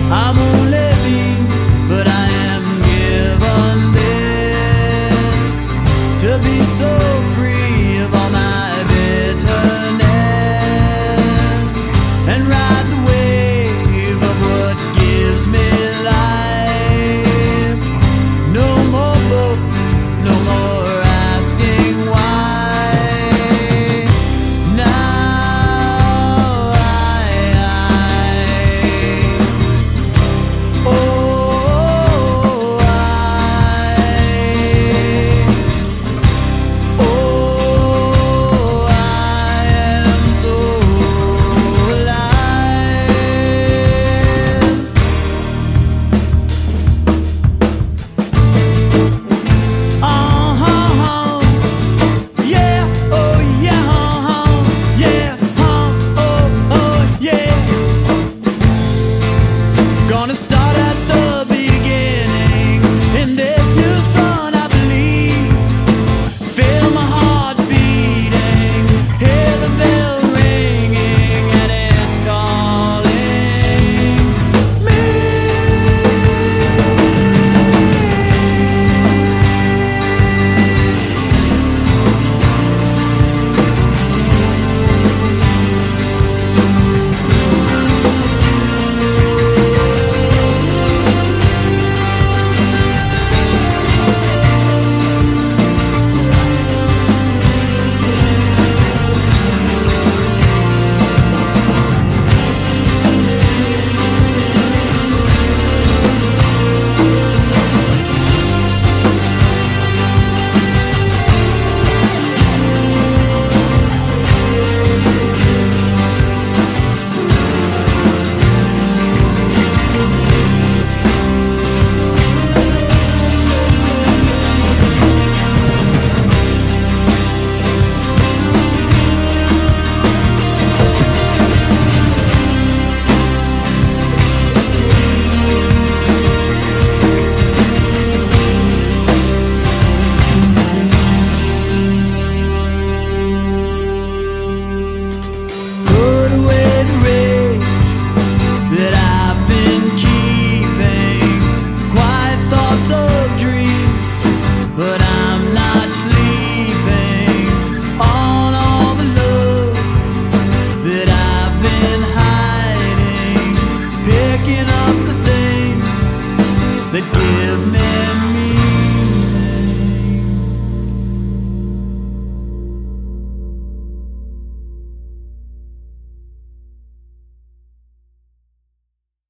I'm only being, but I am given this to be so free of all my bitterness and ride the wave of what gives me life. No more book, no more asking why. Now I am so alive. Yeah, oh yeah, yeah, oh yeah. Gonna stop